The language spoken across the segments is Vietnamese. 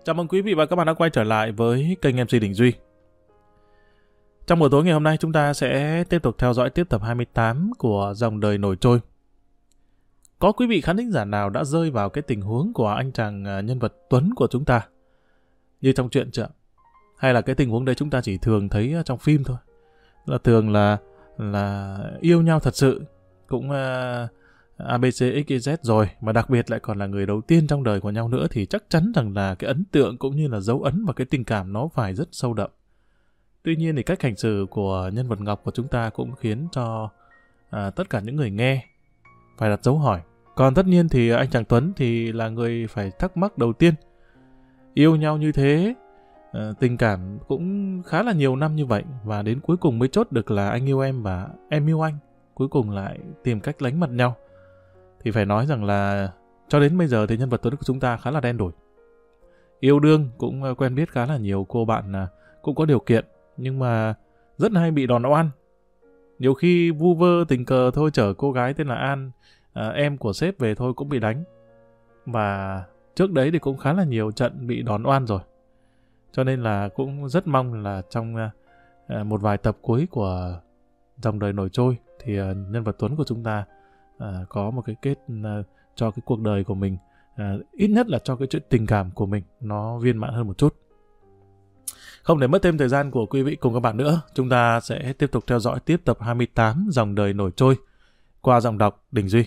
Chào mừng quý vị và các bạn đã quay trở lại với kênh MC Đình Duy. Trong buổi tối ngày hôm nay chúng ta sẽ tiếp tục theo dõi tiếp tập 28 của Dòng Đời Nổi Trôi. Có quý vị khán thính giả nào đã rơi vào cái tình huống của anh chàng nhân vật Tuấn của chúng ta như trong truyện chưa? Hay là cái tình huống đấy chúng ta chỉ thường thấy trong phim thôi? Là thường là yêu nhau thật sự, cũng ABCXYZ rồi, mà đặc biệt lại còn là người đầu tiên trong đời của nhau nữa, thì chắc chắn rằng là cái ấn tượng cũng như là dấu ấn và cái tình cảm nó phải rất sâu đậm. Tuy nhiên thì cách hành xử của nhân vật Ngọc của chúng ta cũng khiến cho tất cả những người nghe phải đặt dấu hỏi. Còn tất nhiên thì anh chàng Tuấn thì là người phải thắc mắc đầu tiên. Yêu nhau như thế, tình cảm cũng khá là nhiều năm như vậy, và đến cuối cùng mới chốt được là anh yêu em và em yêu anh. Cuối cùng lại tìm cách lánh mặt nhau. Thì phải nói rằng là cho đến bây giờ thì nhân vật Tuấn của chúng ta khá là đen đủi. Yêu đương cũng quen biết khá là nhiều cô bạn cũng có điều kiện, nhưng mà rất hay bị đòn oan. Nhiều khi vu vơ tình cờ thôi, chở cô gái tên là An, em của sếp về thôi cũng bị đánh. Và trước đấy thì cũng khá là nhiều trận bị đòn oan rồi. Cho nên là cũng rất mong là trong một vài tập cuối của Dòng Đời Nổi Trôi thì nhân vật Tuấn của chúng ta có một cái kết cho cái cuộc đời của mình, ít nhất là cho cái chuyện tình cảm của mình nó viên mãn hơn một chút. Không để mất thêm thời gian của quý vị cùng các bạn nữa, chúng ta sẽ tiếp tục theo dõi tiếp tập 28 Dòng Đời Nổi Trôi qua giọng đọc Đình Duy.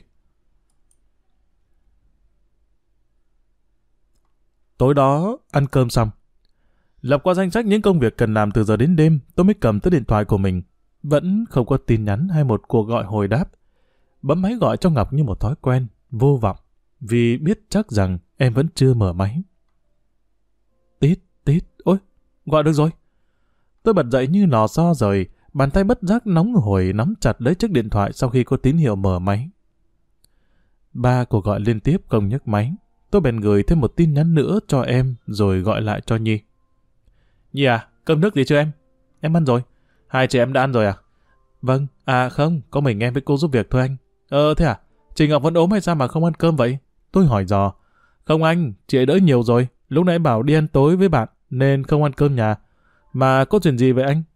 Tối đó ăn cơm xong, lọc qua danh sách những công việc cần làm từ giờ đến đêm, tôi mới cầm tới điện thoại của mình. Vẫn không có tin nhắn hay một cuộc gọi hồi đáp. Bấm máy gọi cho Ngọc như một thói quen, vô vọng, vì biết chắc rằng em vẫn chưa mở máy. Tít, tít, ôi, gọi được rồi. Tôi bật dậy như lò xo rời, bàn tay bất giác nóng hổi nắm chặt lấy chiếc điện thoại sau khi có tín hiệu mở máy. 3 cuộc gọi liên tiếp không nhấc máy. Tôi bèn gửi thêm một tin nhắn nữa cho em rồi gọi lại cho Nhi. Nhi à, cơm nước gì chưa em? Em ăn rồi. Hai chị em đã ăn rồi à? Vâng, không, có mình em với cô giúp việc thôi anh. Thế à? Chị Ngọc vẫn ốm hay sao mà không ăn cơm vậy? Tôi hỏi dò. Không anh, chị ấy đỡ nhiều rồi. Lúc nãy bảo đi ăn tối với bạn nên không ăn cơm nhà. Mà có chuyện gì vậy anh?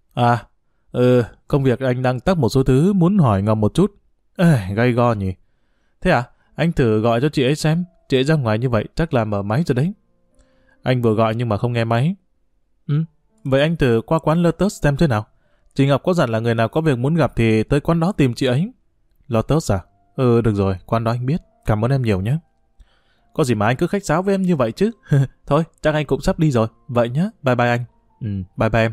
Công việc anh đang tắc một số thứ, muốn hỏi Ngọc một chút. Gay go nhỉ. Thế à? Anh thử gọi cho chị ấy xem. Chị ấy ra ngoài như vậy chắc là mở máy rồi đấy. Anh vừa gọi nhưng mà không nghe máy. Vậy anh thử qua quán Lotus xem thế nào. Chị Ngọc có dặn là người nào có việc muốn gặp thì tới quán đó tìm chị ấy. Lotus à? Được rồi, quán đó anh biết. Cảm ơn em nhiều nhé. Có gì mà anh cứ khách sáo với em như vậy chứ. Thôi, chắc anh cũng sắp đi rồi. Vậy nhé, bye bye anh. Bye bye em.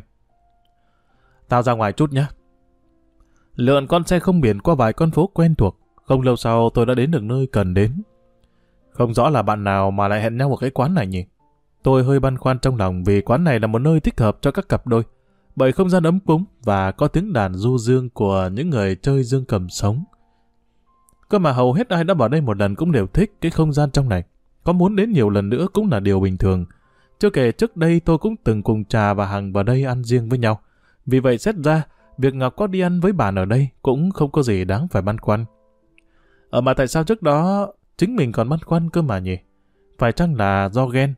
Tao ra ngoài chút nhé. Lượn con xe không biển qua vài con phố quen thuộc. Không lâu sau tôi đã đến được nơi cần đến. Không rõ là bạn nào mà lại hẹn nhau ở cái quán này nhỉ? Tôi hơi băn khoăn trong lòng vì quán này là một nơi thích hợp cho các cặp đôi. Bởi không gian ấm cúng và có tiếng đàn du dương của những người chơi dương cầm sống. Cơ mà hầu hết ai đã vào đây một lần cũng đều thích cái không gian trong này. Có muốn đến nhiều lần nữa cũng là điều bình thường. Chưa kể trước đây tôi cũng từng cùng Trà và Hằng vào đây ăn riêng với nhau. Vì vậy xét ra, việc Ngọc có đi ăn với bạn ở đây cũng không có gì đáng phải băn khoăn. Mà tại sao trước đó chính mình còn băn khoăn cơ mà nhỉ? Phải chăng là do ghen?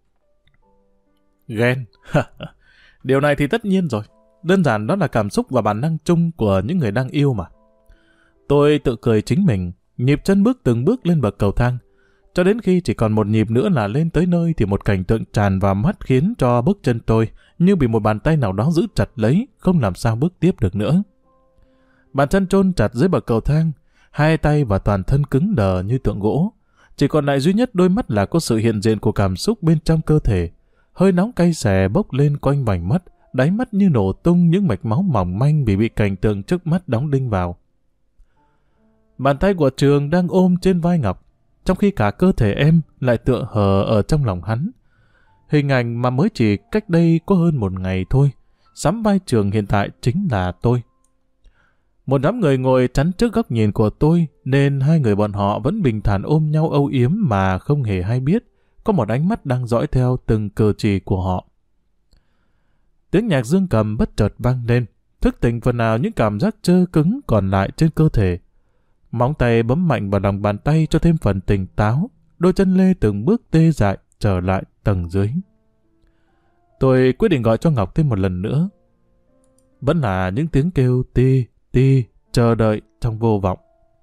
Ghen? Điều này thì tất nhiên rồi. Đơn giản đó là cảm xúc và bản năng chung của những người đang yêu mà. Tôi tự cười chính mình, nhịp chân bước từng bước lên bậc cầu thang. Cho đến khi chỉ còn một nhịp nữa là lên tới nơi thì một cảnh tượng tràn vào mắt khiến cho bước chân tôi như bị một bàn tay nào đó giữ chặt lấy, không làm sao bước tiếp được nữa. Bàn chân chôn chặt dưới bậc cầu thang, hai tay và toàn thân cứng đờ như tượng gỗ. Chỉ còn lại duy nhất đôi mắt là có sự hiện diện của cảm xúc bên trong cơ thể. Hơi nóng cay xè bốc lên quanh vành mắt, đáy mắt như nổ tung những mạch máu mỏng manh vì bị cảnh tượng trước mắt đóng đinh vào. Bàn tay của Trường đang ôm trên vai Ngọc, trong khi cả cơ thể em lại tựa hờ ở trong lòng hắn. Hình ảnh mà mới chỉ cách đây có hơn một ngày thôi, sắm vai Trường hiện tại chính là tôi. Một đám người ngồi chắn trước góc nhìn của tôi, nên hai người bọn họ vẫn bình thản ôm nhau âu yếm mà không hề hay biết có một ánh mắt đang dõi theo từng cử chỉ của họ. Tiếng nhạc dương cầm bất chợt vang lên, thức tỉnh phần nào những cảm giác trơ cứng còn lại trên cơ thể. Móng tay bấm mạnh vào lòng bàn tay cho thêm phần tỉnh táo, đôi chân lê từng bước tê dại trở lại tầng dưới. Tôi quyết định gọi cho Ngọc thêm một lần nữa. Vẫn là những tiếng kêu ti, ti, chờ đợi trong vô vọng.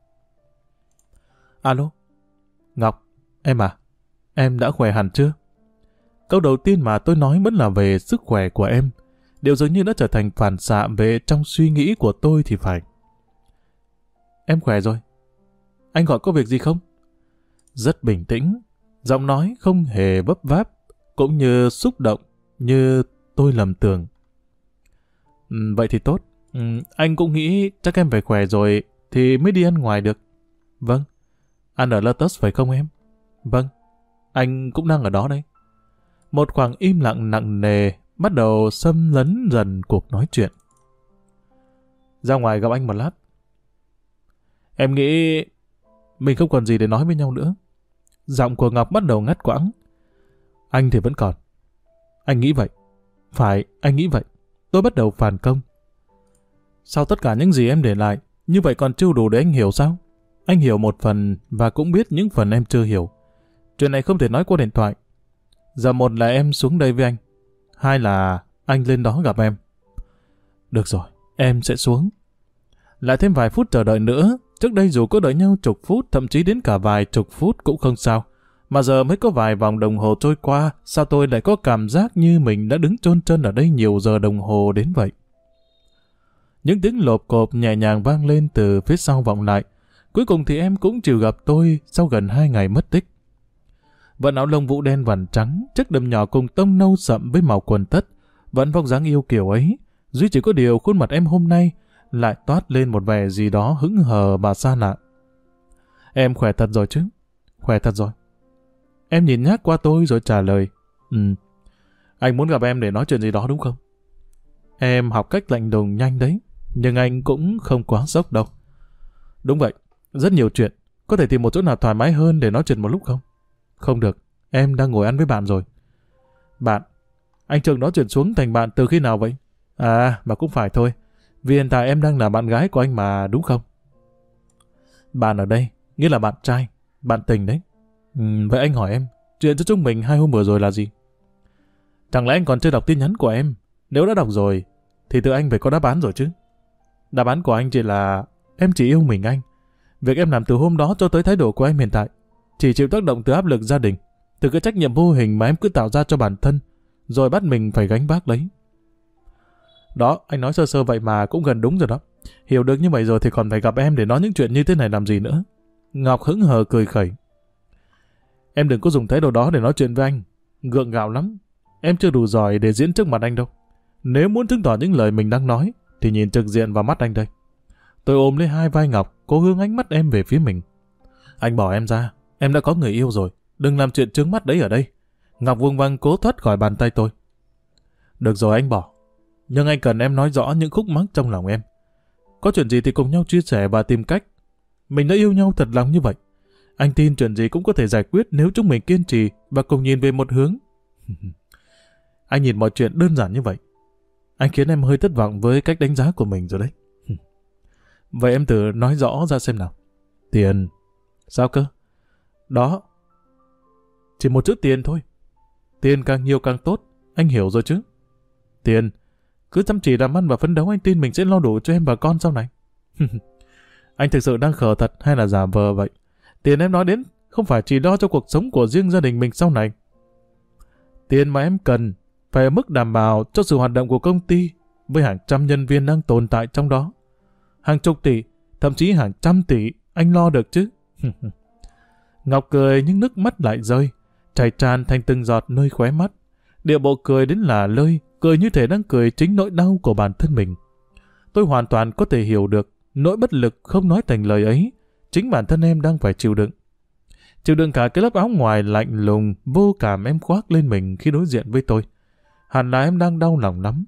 Alo, Ngọc, em à, em đã khỏe hẳn chưa? Câu đầu tiên mà tôi nói vẫn là về sức khỏe của em. Điều dường như đã trở thành phản xạ về trong suy nghĩ của tôi thì phải. Em khỏe rồi. Anh gọi có việc gì không? Rất bình tĩnh, giọng nói không hề vấp váp, cũng như xúc động, như tôi lầm tưởng. Vậy thì tốt. Anh cũng nghĩ chắc em phải khỏe rồi thì mới đi ăn ngoài được. Vâng. Ăn ở Lotus phải không em? Vâng. Anh cũng đang ở đó đây. Một khoảng im lặng nặng nề bắt đầu xâm lấn dần cuộc nói chuyện. Ra ngoài gặp anh một lát. Em nghĩ mình không còn gì để nói với nhau nữa. Giọng của Ngọc bắt đầu ngắt quãng. Anh thì vẫn còn. Anh nghĩ vậy. Phải, anh nghĩ vậy. Tôi bắt đầu phản công. Sau tất cả những gì em để lại, như vậy còn chưa đủ để anh hiểu sao? Anh hiểu một phần và cũng biết những phần em chưa hiểu. Chuyện này không thể nói qua điện thoại. Giờ một là em xuống đây với anh. Hai là anh lên đó gặp em. Được rồi, em sẽ xuống. Lại thêm vài phút chờ đợi nữa. Trước đây dù có đợi nhau chục phút, thậm chí đến cả vài chục phút cũng không sao. Mà giờ mới có vài vòng đồng hồ trôi qua, sao tôi lại có cảm giác như mình đã đứng chôn chân ở đây nhiều giờ đồng hồ đến vậy? Những tiếng lộp cộp nhẹ nhàng vang lên từ phía sau vọng lại. Cuối cùng thì em cũng chịu gặp tôi sau gần 2 ngày mất tích. Vận áo lông vũ đen vằn trắng, chiếc đầm nhỏ cùng tông nâu sậm với màu quần tất, vẫn vóc dáng yêu kiều ấy. Duy chỉ có điều khuôn mặt em hôm nay lại toát lên một vẻ gì đó hững hờ và xa lạ. Em khỏe thật rồi chứ? Khỏe thật rồi. Em nhìn nhác qua tôi rồi trả lời. Anh muốn gặp em để nói chuyện gì đó đúng không? Em học cách lạnh lùng nhanh đấy, nhưng anh cũng không quá sốc đâu. Đúng vậy, rất nhiều chuyện. Có thể tìm một chỗ nào thoải mái hơn để nói chuyện một lúc không? Không được, em đang ngồi ăn với bạn rồi. Bạn? Anh Trường nói chuyện xuống thành bạn từ khi nào vậy? À, mà cũng phải thôi. Vì hiện tại em đang là bạn gái của anh mà, đúng không? Bạn ở đây, nghĩa là bạn trai, bạn tình đấy. Vậy anh hỏi em, chuyện cho chúng mình 2 hôm vừa rồi là gì? Chẳng lẽ anh còn chưa đọc tin nhắn của em? Nếu đã đọc rồi, thì từ anh phải có đáp án rồi chứ. Đáp án của anh chỉ là em chỉ yêu mình anh. Việc em làm từ hôm đó cho tới thái độ của em hiện tại chỉ chịu tác động từ áp lực gia đình, từ cái trách nhiệm vô hình mà em cứ tạo ra cho bản thân, rồi bắt mình phải gánh vác lấy. Đó, anh nói sơ sơ vậy mà cũng gần đúng rồi đó. Hiểu được như vậy rồi thì còn phải gặp em để nói những chuyện như thế này làm gì nữa. Ngọc hững hờ cười khẩy. Em đừng có dùng thái độ đó để nói chuyện với anh. Gượng gạo lắm. Em chưa đủ giỏi để diễn trước mặt anh đâu. Nếu muốn chứng tỏ những lời mình đang nói, thì nhìn trực diện vào mắt anh đây. Tôi ôm lấy hai vai Ngọc, cố hướng ánh mắt em về phía mình. Anh bỏ em ra. Em đã có người yêu rồi. Đừng làm chuyện trướng mắt đấy ở đây. Ngọc vùng vằng cố thoát khỏi bàn tay tôi. Được rồi anh bỏ. Nhưng anh cần em nói rõ những khúc mắc trong lòng em. Có chuyện gì thì cùng nhau chia sẻ và tìm cách. Mình đã yêu nhau thật lòng như vậy. Anh tin chuyện gì cũng có thể giải quyết nếu chúng mình kiên trì và cùng nhìn về một hướng. Anh nhìn mọi chuyện đơn giản như vậy. Anh khiến em hơi thất vọng với cách đánh giá của mình rồi đấy. Vậy em thử nói rõ ra xem nào. Tiền. Sao cơ? Đó. Chỉ một chữ tiền thôi. Tiền càng nhiều càng tốt. Anh hiểu rồi chứ? Tiền. Cứ chăm chỉ làm ăn và phấn đấu, anh tin mình sẽ lo đủ cho em và con sau này. Anh thực sự đang khờ thật hay là giả vờ vậy? Tiền em nói đến không phải chỉ lo cho cuộc sống của riêng gia đình mình sau này. Tiền mà em cần phải ở mức đảm bảo cho sự hoạt động của công ty với hàng trăm nhân viên đang tồn tại trong đó. Hàng chục tỷ, thậm chí hàng trăm tỷ, anh lo được chứ? Ngọc cười nhưng nước mắt lại rơi, chảy tràn thành từng giọt nơi khóe mắt. Điệu bộ cười đến là lơi, cười như thể đang cười chính nỗi đau của bản thân mình. Tôi hoàn toàn có thể hiểu được nỗi bất lực không nói thành lời ấy, chính bản thân em đang phải chịu đựng. Chịu đựng cả cái lớp áo ngoài lạnh lùng, vô cảm em khoác lên mình khi đối diện với tôi. Hẳn là em đang đau lòng lắm.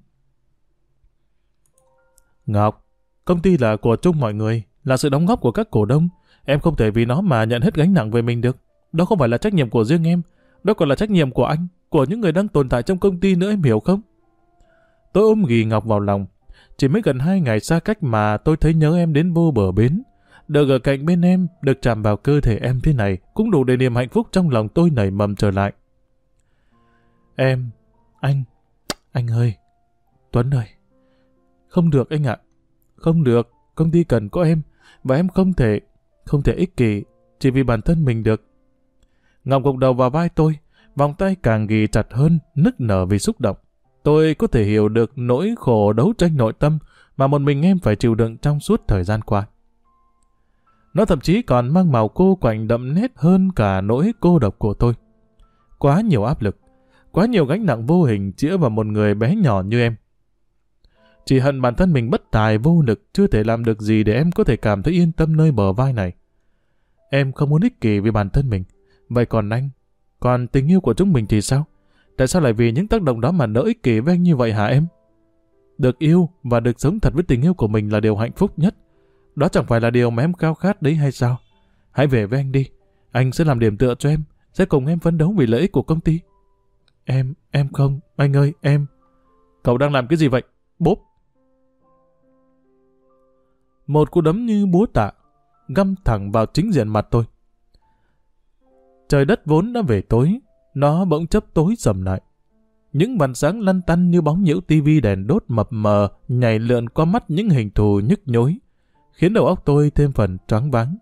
Ngọc, công ty là của chung mọi người, là sự đóng góp của các cổ đông. Em không thể vì nó mà nhận hết gánh nặng về mình được. Đó không phải là trách nhiệm của riêng em, đó còn là trách nhiệm của anh, của những người đang tồn tại trong công ty nữa, em hiểu không? Tôi ôm ghì Ngọc vào lòng. Chỉ mới gần 2 ngày xa cách mà tôi thấy nhớ em đến vô bờ bến. Được ở cạnh bên em, được chạm vào cơ thể em thế này cũng đủ để niềm hạnh phúc trong lòng tôi nảy mầm trở lại. Anh ơi, Tuấn ơi. Không được anh ạ. Không được, công ty cần có em, và em không thể ích kỷ chỉ vì bản thân mình được. Ngọc gục đầu vào vai tôi, vòng tay càng ghì chặt hơn, nức nở vì xúc động. Tôi có thể hiểu được nỗi khổ đấu tranh nội tâm mà một mình em phải chịu đựng trong suốt thời gian qua. Nó thậm chí còn mang màu cô quạnh đậm nét hơn cả nỗi cô độc của tôi. Quá nhiều áp lực, quá nhiều gánh nặng vô hình chĩa vào một người bé nhỏ như em. Chỉ hận bản thân mình bất tài vô lực, chưa thể làm được gì để em có thể cảm thấy yên tâm nơi bờ vai này. Em không muốn ích kỷ vì bản thân mình. Vậy còn anh? Còn tình yêu của chúng mình thì sao? Tại sao lại vì những tác động đó mà nỡ ích kỷ với anh như vậy hả em? Được yêu và được sống thật với tình yêu của mình là điều hạnh phúc nhất. Đó chẳng phải là điều mà em khao khát đấy hay sao? Hãy về với anh đi. Anh sẽ làm điểm tựa cho em, sẽ cùng em phấn đấu vì lợi ích của công ty. Em không, anh ơi, em. Cậu đang làm cái gì vậy? Bốp. Một cú đấm như búa tạ, găm thẳng vào chính diện mặt tôi. Trời đất vốn đã về tối, nó bỗng chốc tối sầm lại. Những vằn sáng lăn tăn như bóng nhiễu tivi đèn đốt mập mờ nhảy lượn qua mắt những hình thù nhức nhối, khiến đầu óc tôi thêm phần choáng váng.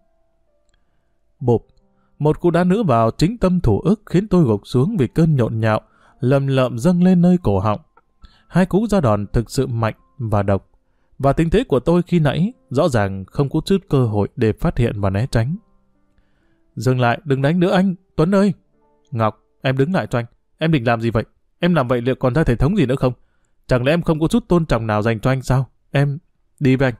Bộp, một cú đá nữa vào chính tâm thủ ức khiến tôi gục xuống vì cơn nhộn nhạo, lầm lợm dâng lên nơi cổ họng. Hai cú ra đòn thực sự mạnh và độc, và tình thế của tôi khi nãy rõ ràng không có chút cơ hội để phát hiện và né tránh. Dừng lại, đừng đánh nữa anh, Tuấn ơi. Ngọc, em đứng lại cho anh. Em định làm gì vậy? Em làm vậy liệu còn ra thể thống gì nữa không? Chẳng lẽ em không có chút tôn trọng nào dành cho anh sao? Em đi với anh.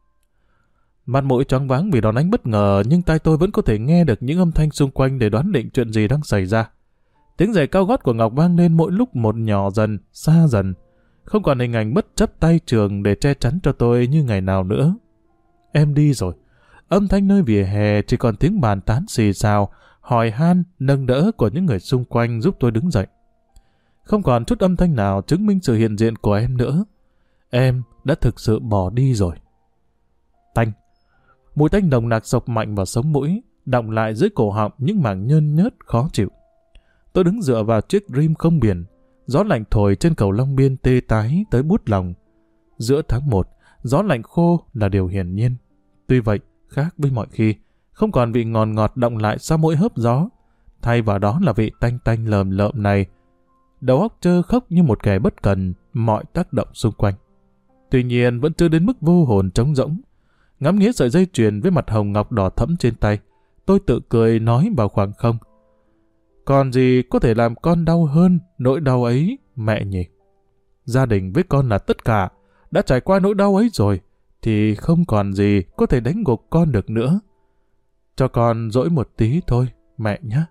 Mặt mũi choáng váng vì đòn đánh bất ngờ, nhưng tai tôi vẫn có thể nghe được những âm thanh xung quanh để đoán định chuyện gì đang xảy ra. Tiếng giày cao gót của Ngọc vang lên mỗi lúc một nhỏ dần, xa dần. Không còn hình ảnh bất chấp tay trường để che chắn cho tôi như ngày nào nữa. Em đi rồi. Âm thanh nơi vỉa hè chỉ còn tiếng bàn tán xì xào, hỏi han, nâng đỡ của những người xung quanh giúp tôi đứng dậy. Không còn chút âm thanh nào chứng minh sự hiện diện của em nữa. Em đã thực sự bỏ đi rồi. Tanh. Mùi tanh nồng nặc sộc mạnh vào sống mũi, đọng lại dưới cổ họng những mảng nhơn nhớt khó chịu. Tôi đứng dựa vào chiếc rim không biển, gió lạnh thổi trên cầu Long Biên tê tái tới buốt lòng. Giữa tháng 1, gió lạnh khô là điều hiển nhiên. Tuy vậy, khác với mọi khi, không còn vị ngọt ngọt đọng lại sau mỗi hớp gió. Thay vào đó là vị tanh tanh lờm lợm này. Đầu óc trơ khóc như một kẻ bất cần mọi tác động xung quanh. Tuy nhiên vẫn chưa đến mức vô hồn trống rỗng. Ngắm nghía sợi dây chuyền với mặt hồng ngọc đỏ thẫm trên tay, tôi tự cười nói vào khoảng không. Còn gì có thể làm con đau hơn nỗi đau ấy, mẹ nhỉ? Gia đình với con là tất cả, đã trải qua nỗi đau ấy rồi, thì không còn gì có thể đánh gục con được nữa. Cho con dỗi một tí thôi, mẹ nhé.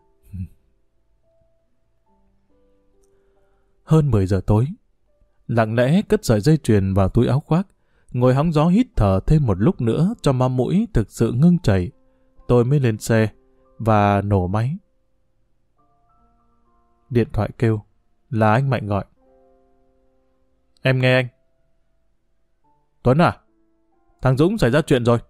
Hơn 10 giờ tối, lặng lẽ cất sợi dây chuyền vào túi áo khoác, ngồi hóng gió hít thở thêm một lúc nữa cho máu mũi thực sự ngưng chảy. Tôi mới lên xe và nổ máy. Điện thoại kêu, là anh Mạnh gọi. Em nghe anh. Tuấn à? Thằng Dũng xảy ra chuyện rồi.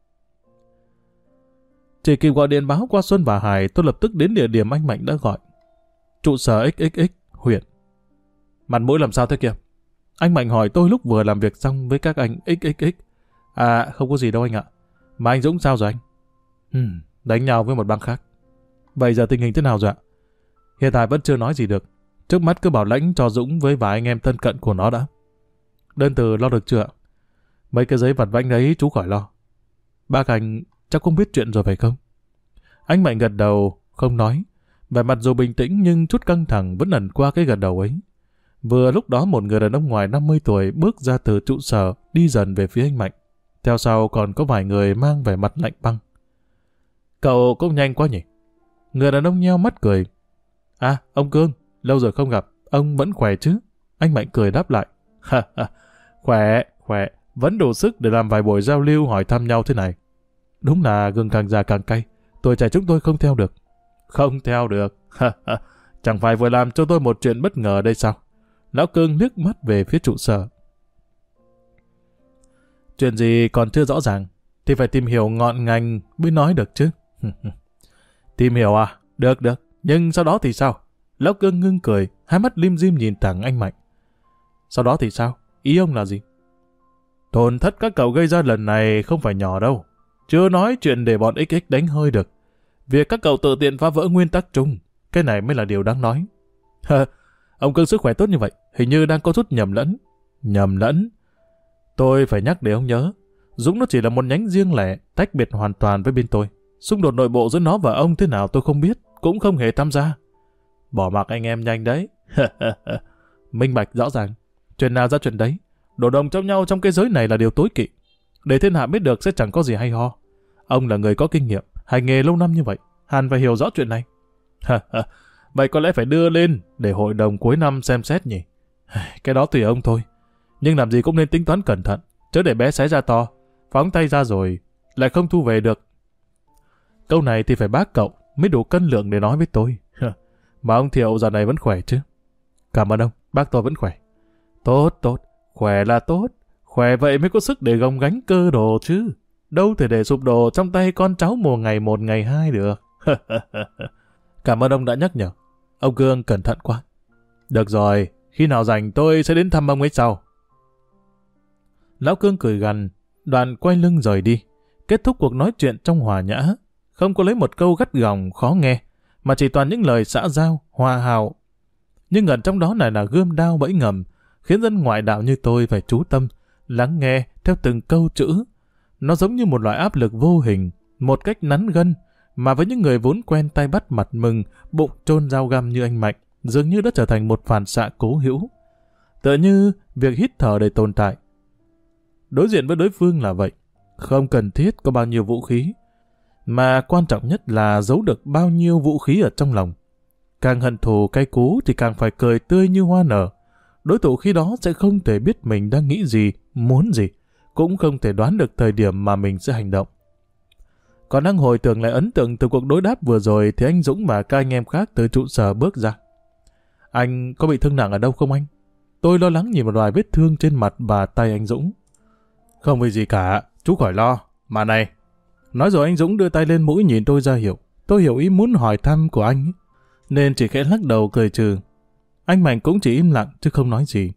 Chỉ kịp gọi điện báo qua Xuân và Hải, tôi lập tức đến địa điểm anh Mạnh đã gọi. Trụ sở XXX, huyện. Mặt mũi làm sao thế kìa? Anh Mạnh hỏi tôi lúc vừa làm việc xong với các anh XXX. À, không có gì đâu anh ạ. Mà anh Dũng sao rồi anh? Đánh nhau với một băng khác. Vậy giờ tình hình thế nào rồi ạ? Hiện tại vẫn chưa nói gì được. Trước mắt cứ bảo lãnh cho Dũng với vài anh em thân cận của nó đã. Đơn từ lo được chưa ạ? Mấy cái giấy vặt vãnh đấy chú khỏi lo. Bác anh chắc cũng biết chuyện rồi phải không? Anh Mạnh gật đầu, không nói. Vẻ mặt dù bình tĩnh nhưng chút căng thẳng vẫn ẩn qua cái gật đầu ấy. Vừa lúc đó một người đàn ông ngoài 50 tuổi bước ra từ trụ sở, đi dần về phía anh Mạnh. Theo sau còn có vài người mang vẻ mặt lạnh băng. Cậu cũng nhanh quá nhỉ? Người đàn ông nheo mắt cười. À, ông Cương, lâu rồi không gặp, ông vẫn khỏe chứ? Anh Mạnh cười đáp lại. Khỏe, vẫn đủ sức để làm vài buổi giao lưu hỏi thăm nhau thế này. Đúng là gừng càng già càng cay, tuổi trẻ chúng tôi không theo được. Không theo được? Chẳng phải vừa làm cho tôi một chuyện bất ngờ đây sao? Lão Cương liếc mắt về phía trụ sở. Chuyện gì còn chưa rõ ràng, thì phải tìm hiểu ngọn ngành mới nói được chứ. Tìm hiểu à? Được, nhưng sau đó thì sao? Lão Cương ngưng cười, hai mắt lim dim nhìn thẳng anh Mạnh. Sau đó thì sao? Ý ông là gì? Tổn thất các cậu gây ra lần này không phải nhỏ đâu. Chưa nói chuyện để bọn XX đánh hơi được. Việc các cậu tự tiện phá vỡ nguyên tắc chung, cái này mới là điều đáng nói. Ông Cương sức khỏe tốt như vậy, hình như đang có chút nhầm lẫn. Nhầm lẫn? Tôi phải nhắc để ông nhớ. Dũng nó chỉ là một nhánh riêng lẻ, tách biệt hoàn toàn với bên tôi. Xung đột nội bộ giữa nó và ông thế nào tôi không biết, cũng không hề tham gia. Bỏ mặc anh em nhanh đấy. Minh bạch rõ ràng. Chuyện nào ra chuyện đấy. Đổ đồng trong nhau trong cái giới này là điều tối kỵ. Để thiên hạ biết được sẽ chẳng có gì hay ho. Ông là người có kinh nghiệm, hành nghề lâu năm như vậy, hẳn phải hiểu rõ chuyện này. Vậy có lẽ phải đưa lên để hội đồng cuối năm xem xét nhỉ. Cái đó tùy ông thôi. Nhưng làm gì cũng nên tính toán cẩn thận, chớ để bé xé ra to, phóng tay ra rồi lại không thu về được. Câu này thì phải bác cậu mới đủ cân lượng để nói với tôi. Mà ông Thiệu giờ này vẫn khỏe chứ? Cảm ơn ông, bác tôi vẫn khỏe. Tốt, khỏe là tốt. Khỏe vậy mới có sức để gồng gánh cơ đồ chứ. Đâu thể để sụp đổ trong tay con cháu mùa ngày một ngày hai được. Cảm ơn ông đã nhắc nhở. Ông Cương cẩn thận quá. Được rồi, khi nào rảnh tôi sẽ đến thăm ông ấy sau. Lão Cương cười gằn, đoạn quay lưng rời đi. Kết thúc cuộc nói chuyện trong hòa nhã. Không có lấy một câu gắt gỏng khó nghe, mà chỉ toàn những lời xã giao, hòa hào. Nhưng ẩn trong đó này là gươm đao bẫy ngầm, khiến dân ngoại đạo như tôi phải chú tâm, lắng nghe theo từng câu chữ. Nó giống như một loại áp lực vô hình, một cách nắn gân, mà với những người vốn quen tay bắt mặt mừng, bụng chôn dao găm như anh Mạnh, dường như đã trở thành một phản xạ cố hữu. Tựa như việc hít thở để tồn tại. Đối diện với đối phương là vậy, không cần thiết có bao nhiêu vũ khí, mà quan trọng nhất là giấu được bao nhiêu vũ khí ở trong lòng. Càng hận thù cay cú thì càng phải cười tươi như hoa nở. Đối thủ khi đó sẽ không thể biết mình đang nghĩ gì, muốn gì, cũng không thể đoán được thời điểm mà mình sẽ hành động. Còn đang hồi tưởng lại ấn tượng từ cuộc đối đáp vừa rồi thì anh Dũng và các anh em khác từ trụ sở bước ra. Anh có bị thương nặng ở đâu không anh? Tôi lo lắng nhìn một vài vết thương trên mặt và tay anh Dũng. Không vì gì cả, chú khỏi lo. Mà này. Nói rồi anh Dũng đưa tay lên mũi nhìn tôi ra hiệu. Tôi hiểu ý muốn hỏi thăm của anh ấy, nên chỉ khẽ lắc đầu cười trừ. Anh Mạnh cũng chỉ im lặng chứ không nói gì.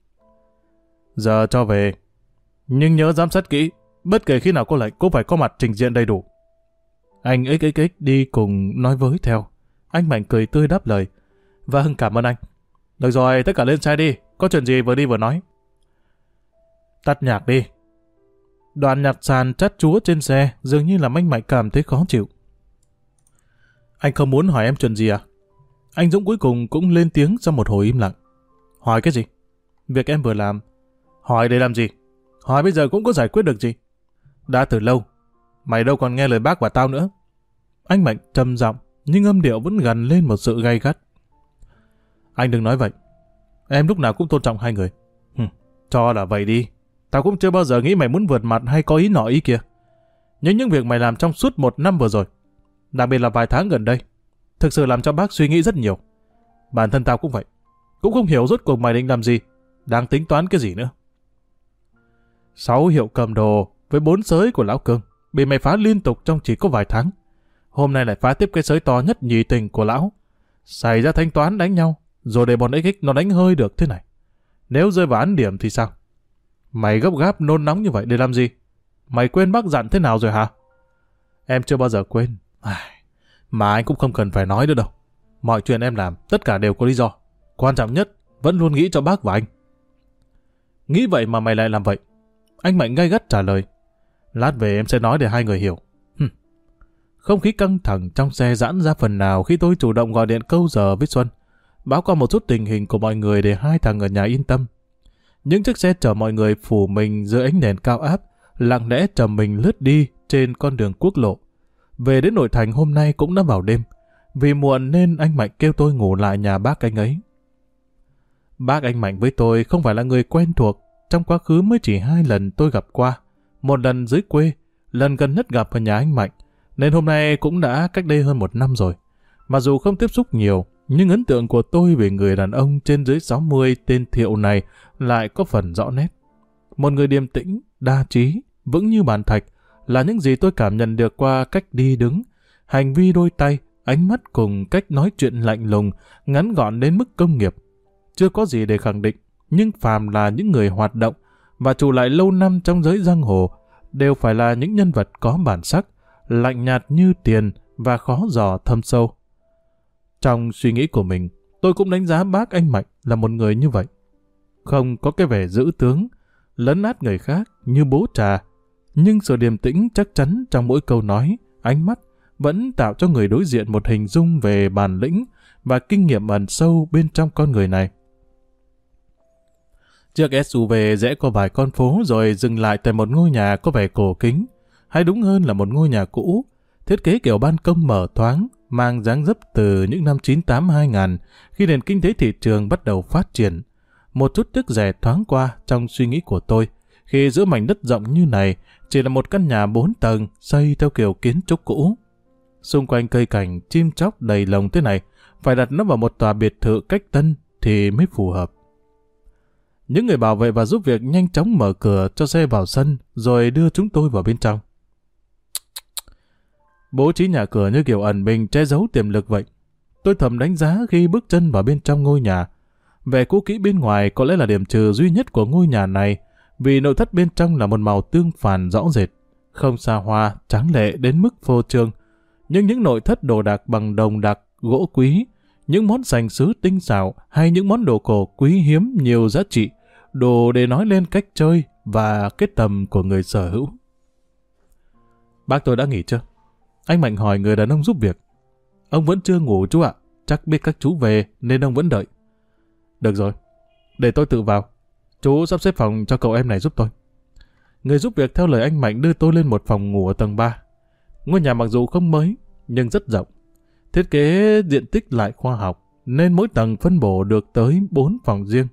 Giờ cho về. Nhưng nhớ giám sát kỹ, bất kể khi nào có lệnh cũng phải có mặt trình diện đầy đủ. Anh XXX đi cùng nói với theo. Anh Mạnh cười tươi đáp lời. Vâng, cảm ơn anh. Được rồi, tất cả lên xe đi, có chuyện gì vừa đi vừa nói. Tắt nhạc đi. Đoạn nhạc sàn chát chúa trên xe dường như làm anh Mạnh cảm thấy khó chịu. Anh không muốn hỏi em chuyện gì à? Anh Dũng cuối cùng cũng lên tiếng sau một hồi im lặng. Hỏi cái gì? Việc em vừa làm. Hỏi để làm gì? Hỏi bây giờ cũng có giải quyết được gì? Đã từ lâu, mày đâu còn nghe lời bác và tao nữa. Anh Mạnh trầm giọng, nhưng âm điệu vẫn gằn lên một sự gay gắt. Anh đừng nói vậy. Em lúc nào cũng tôn trọng hai người. Cho là vậy đi. Tao cũng chưa bao giờ nghĩ mày muốn vượt mặt hay có ý nọ ý kia. Nhưng những việc mày làm trong suốt 1 năm vừa rồi, đặc biệt là vài tháng gần đây, thực sự làm cho bác suy nghĩ rất nhiều. Bản thân tao cũng vậy. Cũng không hiểu rốt cuộc mày định làm gì, đang tính toán cái gì nữa. 6 hiệu cầm đồ với 4 sới của lão Cương bị mày phá liên tục trong chỉ có vài tháng. Hôm nay lại phá tiếp cái sới to nhất nhì tình của lão. Xảy ra thanh toán đánh nhau, rồi để bọn XX nó đánh hơi được thế này. Nếu rơi vào án điểm thì sao? Mày gấp gáp nôn nóng như vậy để làm gì? Mày quên bác dặn thế nào rồi hả? Em chưa bao giờ quên. Mà anh cũng không cần phải nói nữa đâu. Mọi chuyện em làm, tất cả đều có lý do. Quan trọng nhất, vẫn luôn nghĩ cho bác và anh. Nghĩ vậy mà mày lại làm vậy? Anh Mạnh gay gắt trả lời. Lát về em sẽ nói để hai người hiểu. Không khí căng thẳng trong xe giãn ra phần nào khi tôi chủ động gọi điện câu giờ với Xuân, báo qua một chút tình hình của mọi người để hai thằng ở nhà yên tâm. Những chiếc xe chở mọi người phủ mình dưới ánh đèn cao áp, lặng lẽ chở mình lướt đi trên con đường quốc lộ. Về đến nội thành hôm nay cũng đã vào đêm. Vì muộn nên anh Mạnh kêu tôi ngủ lại nhà bác anh ấy. Bác anh Mạnh với tôi không phải là người quen thuộc. Trong quá khứ mới chỉ 2 lần tôi gặp qua. Một lần dưới quê, lần gần nhất gặp ở nhà anh Mạnh. Nên hôm nay cũng đã cách đây hơn 1 năm rồi. Mặc dù không tiếp xúc nhiều, nhưng ấn tượng của tôi về người đàn ông trên dưới 60 tên Thiệu này lại có phần rõ nét. Một người điềm tĩnh, đa trí, vững như bàn thạch là những gì tôi cảm nhận được qua cách đi đứng, hành vi đôi tay, ánh mắt cùng cách nói chuyện lạnh lùng, ngắn gọn đến mức công nghiệp. Chưa có gì để khẳng định, nhưng phàm là những người hoạt động và trụ lại lâu năm trong giới giang hồ, đều phải là những nhân vật có bản sắc, lạnh nhạt như tiền và khó dò thâm sâu. Trong suy nghĩ của mình, tôi cũng đánh giá bác anh Mạnh là một người như vậy. Không có cái vẻ dữ tướng, lấn át người khác như bố trà, nhưng sự điềm tĩnh chắc chắn trong mỗi câu nói, ánh mắt vẫn tạo cho người đối diện một hình dung về bản lĩnh và kinh nghiệm ẩn sâu bên trong con người này. Chiếc SUV rẽ qua vài con phố rồi dừng lại tại một ngôi nhà có vẻ cổ kính, hay đúng hơn là một ngôi nhà cũ, thiết kế kiểu ban công mở thoáng, mang dáng dấp từ những năm 98-2000, khi nền kinh tế thị trường bắt đầu phát triển. Một chút tiếc rẻ thoáng qua trong suy nghĩ của tôi, khi giữa mảnh đất rộng như này chỉ là một căn nhà 4 tầng xây theo kiểu kiến trúc cũ. Xung quanh cây cảnh chim chóc đầy lồng thế này, phải đặt nó vào một tòa biệt thự cách tân thì mới phù hợp. Những người bảo vệ và giúp việc nhanh chóng mở cửa cho xe vào sân rồi đưa chúng tôi vào bên trong. Bố trí nhà cửa như kiểu ẩn mình che giấu tiềm lực vậy. Tôi thầm đánh giá khi bước chân vào bên trong ngôi nhà. Vẻ cũ kỹ bên ngoài có lẽ là điểm trừ duy nhất của ngôi nhà này, vì nội thất bên trong là một màu tương phản rõ rệt, không xa hoa, tráng lệ đến mức phô trương. Nhưng những nội thất đồ đạc bằng đồng đặc, gỗ quý, những món sành sứ tinh xảo hay những món đồ cổ quý hiếm nhiều giá trị, đồ để nói lên cách chơi và cái tầm của người sở hữu. Bác tôi đã nghỉ chưa? Anh Mạnh hỏi người đàn ông giúp việc. Ông vẫn chưa ngủ chú ạ, chắc biết các chú về nên ông vẫn đợi. Được rồi, để tôi tự vào. Chú sắp xếp phòng cho cậu em này giúp tôi. Người giúp việc theo lời anh Mạnh đưa tôi lên một phòng ngủ ở tầng 3. Ngôi nhà mặc dù không mới, nhưng rất rộng. Thiết kế diện tích lại khoa học, nên mỗi tầng phân bổ được tới 4 phòng riêng.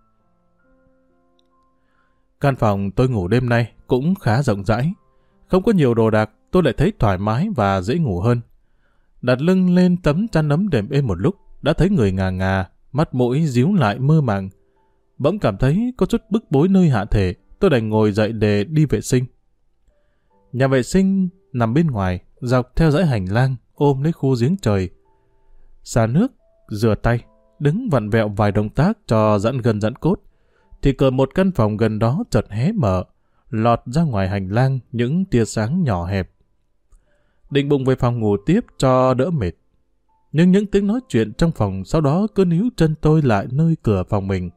Căn phòng tôi ngủ đêm nay cũng khá rộng rãi. Không có nhiều đồ đạc, tôi lại thấy thoải mái và dễ ngủ hơn. Đặt lưng lên tấm chăn ấm đệm êm một lúc, đã thấy người ngà ngà, mắt mũi díu lại mơ màng. Bỗng cảm thấy có chút bức bối nơi hạ thể, tôi đành ngồi dậy để đi vệ sinh. Nhà vệ sinh nằm bên ngoài, dọc theo dãy hành lang, ôm lấy khu giếng trời. Xả nước, rửa tay, đứng vặn vẹo vài động tác cho giãn gân giãn cốt, thì cửa một căn phòng gần đó chợt hé mở, lọt ra ngoài hành lang những tia sáng nhỏ hẹp. Định bụng về phòng ngủ tiếp cho đỡ mệt. Nhưng những tiếng nói chuyện trong phòng sau đó cứ níu chân tôi lại nơi cửa phòng mình.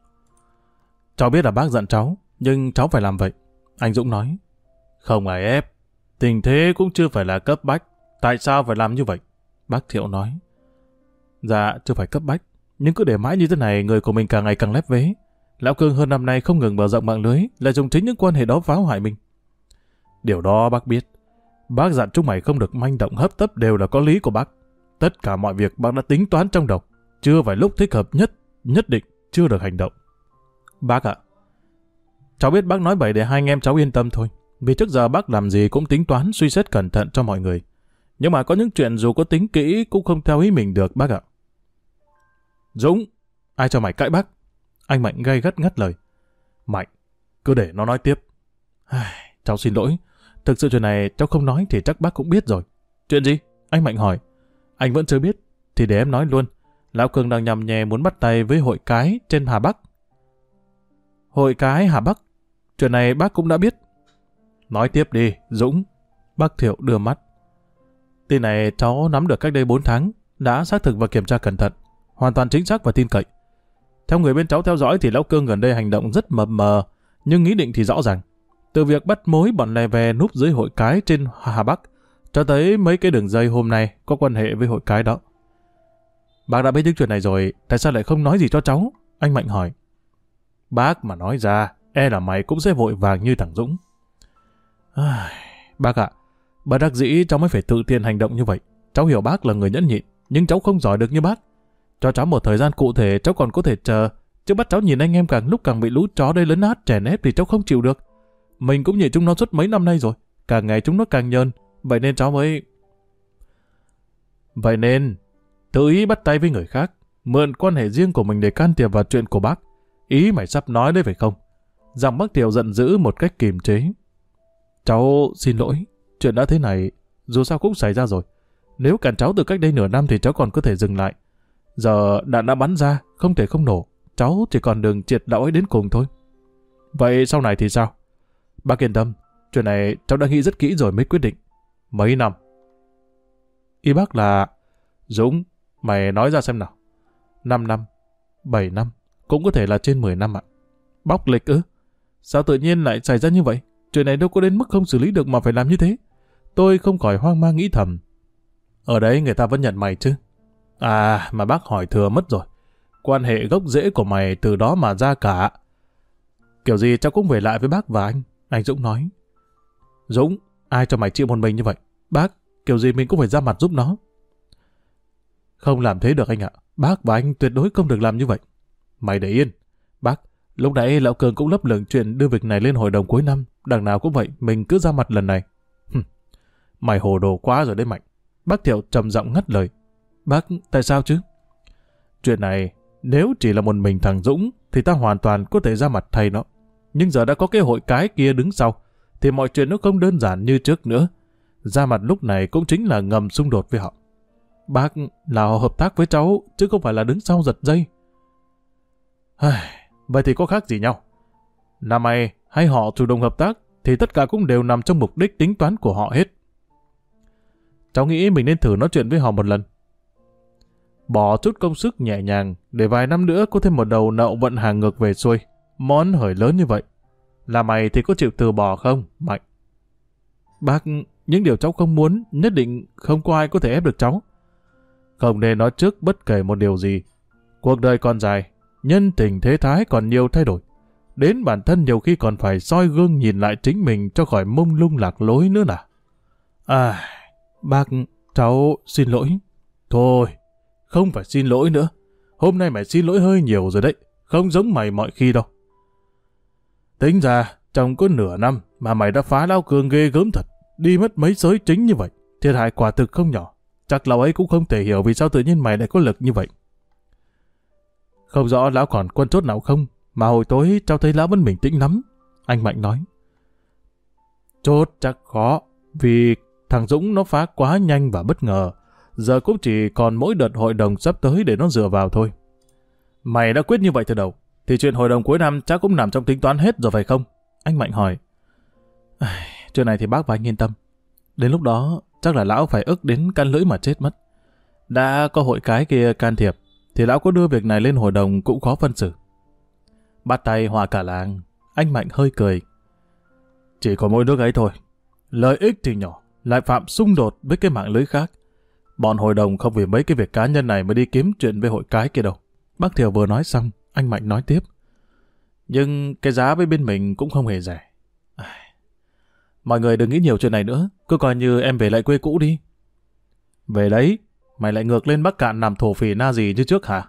Cháu biết là bác dặn cháu, nhưng cháu phải làm vậy. Anh Dũng nói. Không ai ép. Tình thế cũng chưa phải là cấp bách. Tại sao phải làm như vậy? Bác Thiệu nói. Dạ, chưa phải cấp bách. Nhưng cứ để mãi như thế này, người của mình càng ngày càng lép vế. Lão Cương hơn năm nay không ngừng mở rộng mạng lưới, lại dùng chính những quan hệ đó phá hại mình. Điều đó bác biết. Bác dặn chúng mày không được manh động hấp tấp đều là có lý của bác. Tất cả mọi việc bác đã tính toán trong đầu. Chưa phải lúc thích hợp nhất định chưa được hành động. Bác ạ, cháu biết bác nói vậy để hai anh em cháu yên tâm thôi. Vì trước giờ bác làm gì cũng tính toán suy xét cẩn thận cho mọi người. Nhưng mà có những chuyện dù có tính kỹ cũng không theo ý mình được bác ạ. Dũng, ai cho mày cãi bác? Anh Mạnh gay gắt ngắt lời. Mạnh, cứ để nó nói tiếp. Cháu xin lỗi. Thực sự chuyện này cháu không nói thì chắc bác cũng biết rồi. Chuyện gì? Anh Mạnh hỏi. Anh vẫn chưa biết. Thì để em nói luôn. Lão Cường đang nhằm nhè muốn bắt tay với hội cái trên Hà Bắc. Hội cái Hà Bắc? Chuyện này bác cũng đã biết. Nói tiếp đi, Dũng. Bác Thiệu đưa mắt. Tin này cháu nắm được cách đây 4 tháng. Đã xác thực và kiểm tra cẩn thận. Hoàn toàn chính xác và tin cậy. Theo người bên cháu theo dõi thì Lão Cương gần đây hành động rất mập mờ. Nhưng nghĩ định thì rõ ràng. Từ việc bắt mối bọn lè ve núp dưới hội cái trên Hà Bắc cho tới mấy cái đường dây hôm nay có quan hệ với hội cái đó. Bác đã biết những chuyện này rồi, tại sao lại không nói gì cho cháu? Anh Mạnh hỏi. Bác mà nói ra, e là mày cũng sẽ vội vàng như thằng Dũng. Bác ạ, bất đắc dĩ cháu mới phải tự tiền hành động như vậy. Cháu hiểu bác là người nhẫn nhịn, nhưng cháu không giỏi được như bác. Cho cháu một thời gian cụ thể cháu còn có thể chờ, chứ bắt cháu nhìn anh em càng lúc càng bị lũ chó đây lấn át chèn ép thì cháu không chịu được. Mình cũng nhìn chúng nó suốt mấy năm nay rồi, càng ngày chúng nó càng nhơn, vậy nên cháu mới... Vậy nên, tự ý bắt tay với người khác, mượn quan hệ riêng của mình để can thiệp vào chuyện của bác. Ý mày sắp nói đấy phải không? Giọng bác Thiệu giận dữ một cách kiềm chế. Cháu xin lỗi, chuyện đã thế này, dù sao cũng xảy ra rồi. Nếu cản cháu từ cách đây nửa năm thì cháu còn có thể dừng lại. Giờ đạn đã bắn ra, không thể không nổ. Cháu chỉ còn đường triệt đạo ấy đến cùng thôi. Vậy sau này thì sao? Bác yên tâm, chuyện này cháu đã nghĩ rất kỹ rồi mới quyết định. Mấy năm? Ý bác là... Dũng, mày nói ra xem nào. 5 năm, 7 năm, cũng có thể là trên 10 năm ạ. Bóc lịch ư? Sao tự nhiên lại xảy ra như vậy? Chuyện này đâu có đến mức không xử lý được mà phải làm như thế. Tôi không khỏi hoang mang nghĩ thầm. Ở đấy người ta vẫn nhận mày chứ. À, mà bác hỏi thừa mất rồi. Quan hệ gốc rễ của mày từ đó mà ra cả. Kiểu gì cháu cũng về lại với bác và anh Dũng nói. Dũng, ai cho mày chịu một mình như vậy? Bác, kiểu gì mình cũng phải ra mặt giúp nó. Không làm thế được anh ạ. Bác và anh tuyệt đối không được làm như vậy. Mày để yên. Bác, lúc nãy Lão Cường cũng lấp lửng chuyện đưa việc này lên hội đồng cuối năm. Đằng nào cũng vậy, mình cứ ra mặt lần này. Mày hồ đồ quá rồi đấy Mạnh. Bác Thiệu trầm giọng ngắt lời. Bác, tại sao chứ? Chuyện này, nếu chỉ là một mình thằng Dũng, thì ta hoàn toàn có thể ra mặt thay nó. Nhưng giờ đã có cái hội cái kia đứng sau, thì mọi chuyện nó không đơn giản như trước nữa. Ra mặt lúc này cũng chính là ngầm xung đột với họ. Bác là họ hợp tác với cháu, chứ không phải là đứng sau giật dây. Vậy thì có khác gì nhau? Là mày hay họ chủ động hợp tác, thì tất cả cũng đều nằm trong mục đích tính toán của họ hết. Cháu nghĩ mình nên thử nói chuyện với họ một lần. Bỏ chút công sức nhẹ nhàng, để vài năm nữa có thêm một đầu nậu vận hàng ngược về xuôi. Món hời lớn như vậy. Là mày thì có chịu từ bỏ không, Mạnh? Bác, những điều cháu không muốn, nhất định không có ai có thể ép được cháu. Không nên nói trước bất kể một điều gì. Cuộc đời còn dài, nhân tình thế thái còn nhiều thay đổi. Đến bản thân nhiều khi còn phải soi gương nhìn lại chính mình cho khỏi mông lung lạc lối nữa nè. Bác, cháu xin lỗi. Thôi, không phải xin lỗi nữa. Hôm nay mày xin lỗi hơi nhiều rồi đấy. Không giống mày mọi khi đâu. Tính ra, trong có nửa năm mà mày đã phá Lão Cường ghê gớm thật. Đi mất mấy sới chính như vậy. Thiệt hại quả thực không nhỏ. Chắc lão ấy cũng không thể hiểu vì sao tự nhiên mày lại có lực như vậy. Không rõ lão còn quân chốt nào không, mà hồi tối cháu thấy lão vẫn bình tĩnh lắm. Anh Mạnh nói. Chốt chắc khó, vì thằng Dũng nó phá quá nhanh và bất ngờ. Giờ cũng chỉ còn mỗi đợt hội đồng sắp tới để nó dựa vào thôi. Mày đã quyết như vậy từ đầu, thì chuyện hội đồng cuối năm chắc cũng nằm trong tính toán hết rồi phải không? Anh Mạnh hỏi. Chuyện này thì bác và anh yên tâm. Đến lúc đó, chắc là lão phải ức đến căn lưỡi mà chết mất. Đã có hội cái kia can thiệp, thì lão có đưa việc này lên hội đồng cũng khó phân xử. Bắt tay hòa cả làng, anh Mạnh hơi cười. Chỉ có mỗi nước ấy thôi. Lợi ích thì nhỏ, lại phạm xung đột với cái mạng lưới khác. Bọn hội đồng không vì mấy cái việc cá nhân này mới đi kiếm chuyện với hội cái kia đâu. Bác Thiều vừa nói xong, anh Mạnh nói tiếp. Nhưng cái giá với bên mình cũng không hề rẻ. Mọi người đừng nghĩ nhiều chuyện này nữa, cứ coi như em về lại quê cũ đi. Về đấy, mày lại ngược lên Bắc Cạn làm thổ phỉ na gì như trước hả?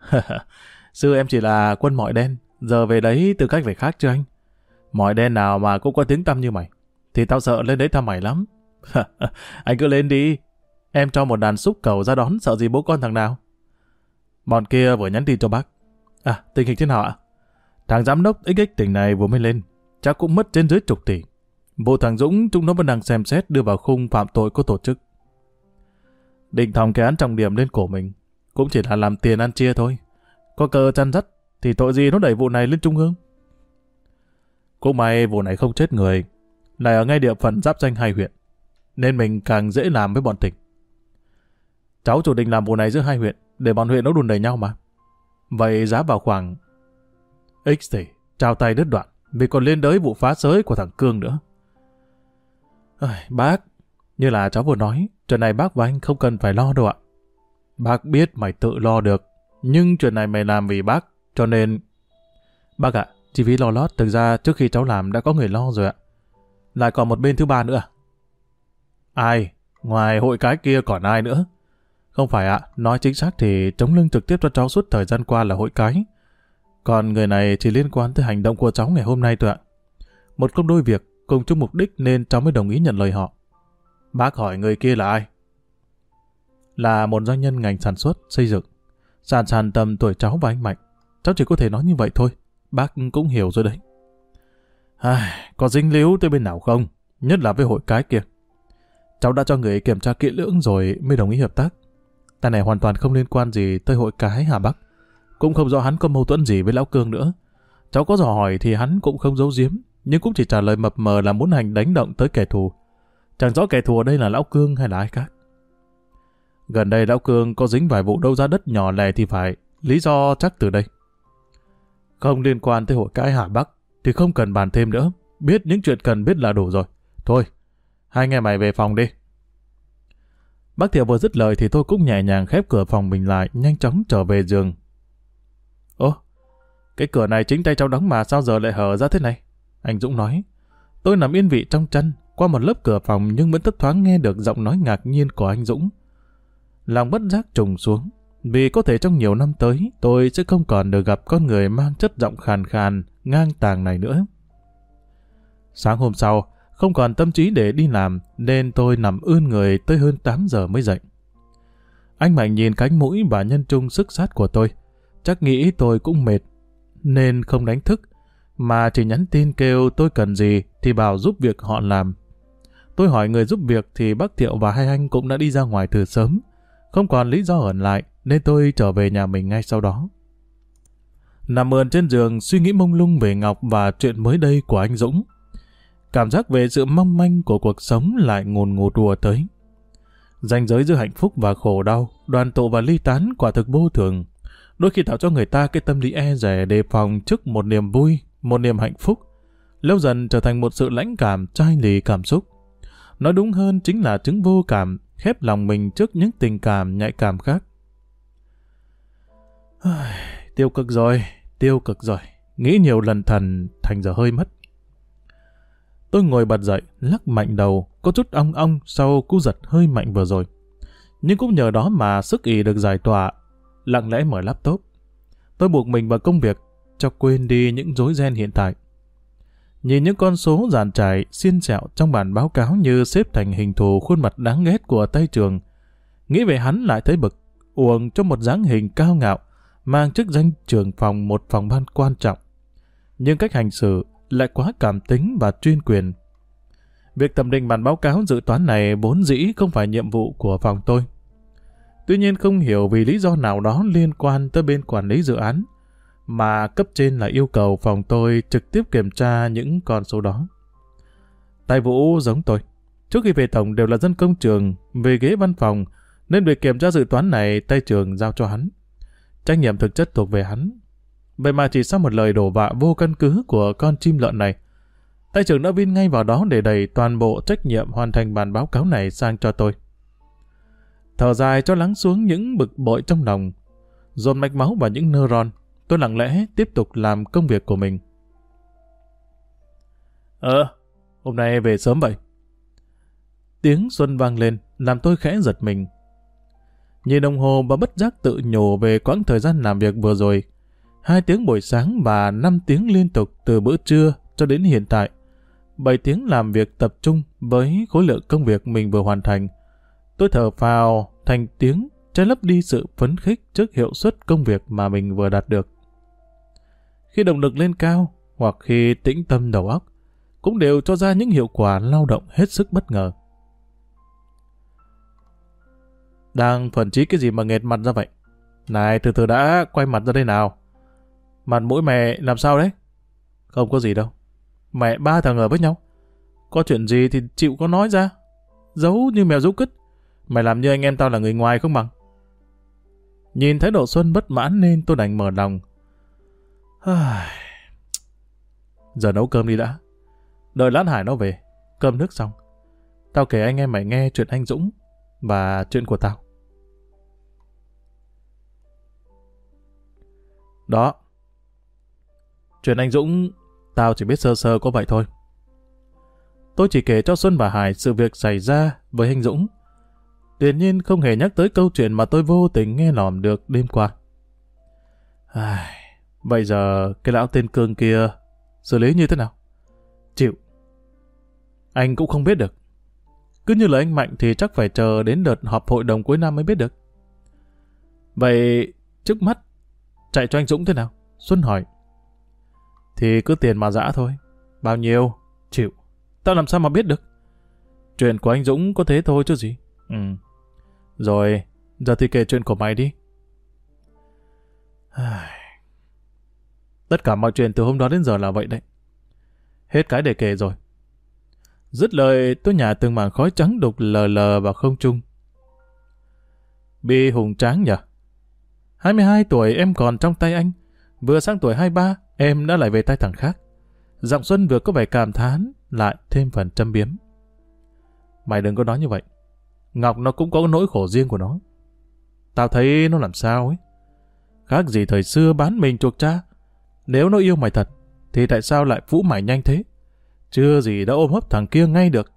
Xưa em chỉ là quân mọi đen, giờ về đấy tư cách phải khác chứ anh. Mọi đen nào mà cũng có tiếng tăm như mày, thì tao sợ lên đấy thăm mày lắm. Anh cứ lên đi, em cho một đàn súc cầu ra đón, sợ gì bố con thằng nào. Bọn kia vừa nhắn tin cho bác. Tình hình thế nào ạ? Thằng giám đốc XX tỉnh này vừa mới lên, chắc cũng mất trên dưới 10 tỷ. Vụ thằng Dũng chúng nó vẫn đang xem xét đưa vào khung phạm tội có tổ chức. Định thòng cái án trọng điểm lên cổ mình, cũng chỉ là làm tiền ăn chia thôi. Có cờ chăn dắt, thì tội gì nó đẩy vụ này lên trung ương. Cũng may vụ này không chết người, lại ở ngay địa phận giáp danh 2 huyện, nên mình càng dễ làm với bọn tỉnh. Cháu chủ định làm vụ này giữa 2 huyện, để bọn huyện nó đùn đẩy nhau mà. Vậy giá vào khoảng X tỷ, trao tay đứt đoạn, vì còn liên đới vụ phá sới của thằng Cương nữa. Bác, như là cháu vừa nói, chuyện này bác và anh không cần phải lo đâu ạ. Bác biết mày tự lo được, nhưng chuyện này mày làm vì bác, cho nên... Bác ạ, chi phí lo lót thực ra trước khi cháu làm đã có người lo rồi ạ. Lại còn một bên thứ ba nữa à? Ai? Ngoài hội cái kia còn ai nữa? Không phải ạ, nói chính xác thì chống lưng trực tiếp cho cháu suốt thời gian qua là hội cái. Còn người này chỉ liên quan tới hành động của cháu ngày hôm nay thôi ạ. Một công đôi việc cùng chung mục đích nên cháu mới đồng ý nhận lời họ. Bác hỏi người kia là ai? Là một doanh nhân ngành sản xuất, xây dựng. Sàn tầm tuổi cháu và anh Mạnh. Cháu chỉ có thể nói như vậy thôi. Bác cũng hiểu rồi đấy. Có dính líu tới bên nào không? Nhất là với hội cái kia. Cháu đã cho người kiểm tra kỹ lưỡng rồi mới đồng ý hợp tác. Tay này hoàn toàn không liên quan gì tới hội cái Hà Bắc. Cũng không rõ hắn có mâu thuẫn gì với Lão Cương nữa. Cháu có dò hỏi thì hắn cũng không giấu giếm, nhưng cũng chỉ trả lời mập mờ là muốn hành đánh động tới kẻ thù. Chẳng rõ kẻ thù ở đây là Lão Cương hay là ai khác. Gần đây Lão Cương có dính vài vụ đấu giá đất nhỏ lẻ thì phải, lý do chắc từ đây. Không liên quan tới hội cái Hà Bắc thì không cần bàn thêm nữa, biết những chuyện cần biết là đủ rồi. Thôi, hai anh em mày về phòng đi. Bác Thiệu vừa dứt lời thì tôi cũng nhẹ nhàng khép cửa phòng mình lại, nhanh chóng trở về giường. Ô, cái cửa này chính tay cháu đóng mà sao giờ lại hở ra thế này? Anh Dũng nói. Tôi nằm yên vị trong chăn, qua một lớp cửa phòng nhưng vẫn thấp thoáng nghe được giọng nói ngạc nhiên của anh Dũng. Lòng bất giác trùng xuống, vì có thể trong nhiều năm tới tôi sẽ không còn được gặp con người mang chất giọng khàn khàn, ngang tàng này nữa. Sáng hôm sau, không còn tâm trí để đi làm nên tôi nằm ươn người tới hơn 8 giờ mới dậy. Anh Mạnh nhìn cánh mũi và nhân trung sức sát của tôi, chắc nghĩ tôi cũng mệt nên không đánh thức, mà chỉ nhắn tin kêu tôi cần gì thì bảo giúp việc họ làm. Tôi hỏi người giúp việc thì bác Thiệu và hai anh cũng đã đi ra ngoài từ sớm, không còn lý do ở lại nên tôi trở về nhà mình ngay sau đó. Nằm ườn trên giường suy nghĩ mông lung về Ngọc và chuyện mới đây của anh Dũng. Cảm giác về sự mong manh của cuộc sống lại ngùn ngụt ùa tới. Ranh giới giữa hạnh phúc và khổ đau, đoàn tụ và ly tán quả thực vô thường. Đôi khi tạo cho người ta cái tâm lý e dè đề phòng trước một niềm vui, một niềm hạnh phúc, lâu dần trở thành một sự lãnh cảm chai lì cảm xúc. Nói đúng hơn chính là chứng vô cảm, khép lòng mình trước những tình cảm nhạy cảm khác. Tiêu cực rồi, nghĩ nhiều lần thần thành giờ hơi mất. Tôi ngồi bật dậy, lắc mạnh đầu, có chút ong ong sau cú giật hơi mạnh vừa rồi. Nhưng cũng nhờ đó mà sức ì được giải tỏa, lặng lẽ mở laptop. Tôi buộc mình vào công việc, cho quên đi những rối ren hiện tại. Nhìn những con số dàn trải, xiên xẹo trong bản báo cáo như xếp thành hình thù khuôn mặt đáng ghét của tay Trường. Nghĩ về hắn lại thấy bực, uổng cho một dáng hình cao ngạo, mang chức danh trưởng phòng một phòng ban quan trọng. Nhưng cách hành xử lại quá cảm tính và chuyên quyền. Việc thẩm định bản báo cáo dự toán này vốn dĩ không phải nhiệm vụ của phòng tôi. Tuy nhiên không hiểu vì lý do nào đó liên quan tới bên quản lý dự án, mà cấp trên lại yêu cầu phòng tôi trực tiếp kiểm tra những con số đó. Tài Vũ giống tôi, trước khi về tổng đều là dân công trường, về ghế văn phòng, nên việc kiểm tra dự toán này tay Trường giao cho hắn. Trách nhiệm thực chất thuộc về hắn. Vậy mà chỉ sau một lời đổ vạ vô căn cứ của con chim lợn này, tay Trường đã vin ngay vào đó để đẩy toàn bộ trách nhiệm hoàn thành bản báo cáo này sang cho tôi. Thở dài cho lắng xuống những bực bội trong lòng, dồn mạch máu vào những neuron, tôi lặng lẽ tiếp tục làm công việc của mình. Hôm nay về sớm vậy. Tiếng Xuân vang lên, làm tôi khẽ giật mình. Nhìn đồng hồ và bất giác tự nhủ về quãng thời gian làm việc vừa rồi. 2 tiếng buổi sáng và 5 tiếng liên tục từ bữa trưa cho đến hiện tại. 7 tiếng làm việc tập trung với khối lượng công việc mình vừa hoàn thành. Tôi thở phào thành tiếng, che lấp đi sự phấn khích trước hiệu suất công việc mà mình vừa đạt được. Khi động lực lên cao, hoặc khi tĩnh tâm đầu óc, cũng đều cho ra những hiệu quả lao động hết sức bất ngờ. Đang phần trí cái gì mà nghệt mặt ra vậy? Này, từ từ đã, quay mặt ra đây nào. Mặt mũi mẹ làm sao đấy? Không có gì đâu. Mẹ 3 thằng ở với nhau. Có chuyện gì thì chịu có nói ra. Giấu như mèo giấu cứt. Mày làm như anh em tao là người ngoài không bằng. Nhìn thái độ Xuân bất mãn nên tôi đành mở lòng. Giờ nấu cơm đi đã. Đợi lát Hải nó về. Cơm nước xong, tao kể anh em mày nghe chuyện anh Dũng và chuyện của tao. Đó. Chuyện anh Dũng, tao chỉ biết sơ sơ có vậy thôi. Tôi chỉ kể cho Xuân và Hải sự việc xảy ra với anh Dũng. Tuyệt nhiên không hề nhắc tới câu chuyện mà tôi vô tình nghe lỏm được đêm qua. Bây giờ cái lão tên Cương kia xử lý như thế nào? Chịu. Anh cũng không biết được. Cứ như lời anh Mạnh thì chắc phải chờ đến đợt họp hội đồng cuối năm mới biết được. Vậy trước mắt chạy cho anh Dũng thế nào? Xuân hỏi. Thì cứ tiền mà dã thôi. Bao nhiêu? Chịu. Tao làm sao mà biết được? Chuyện của anh Dũng có thế thôi chứ gì. Rồi, giờ thì kể chuyện của mày đi. Tất cả mọi chuyện từ hôm đó đến giờ là vậy đấy. Hết cái để kể rồi. Dứt lời, tôi nhả từng mảng khói trắng đục lờ lờ vào không trung. Bi hùng tráng nhỉ? 22 tuổi em còn trong tay anh. Vừa sang tuổi 23, em đã lại về tay thằng khác. Giọng Xuân vừa có vẻ cảm thán, lại thêm phần châm biếm. Mày đừng có nói như vậy. Ngọc nó cũng có nỗi khổ riêng của nó. Tao thấy nó làm sao ấy. Khác gì thời xưa bán mình chuộc cha. Nếu nó yêu mày thật, thì tại sao lại phũ mày nhanh thế? Chưa gì đã ôm hấp thằng kia ngay được.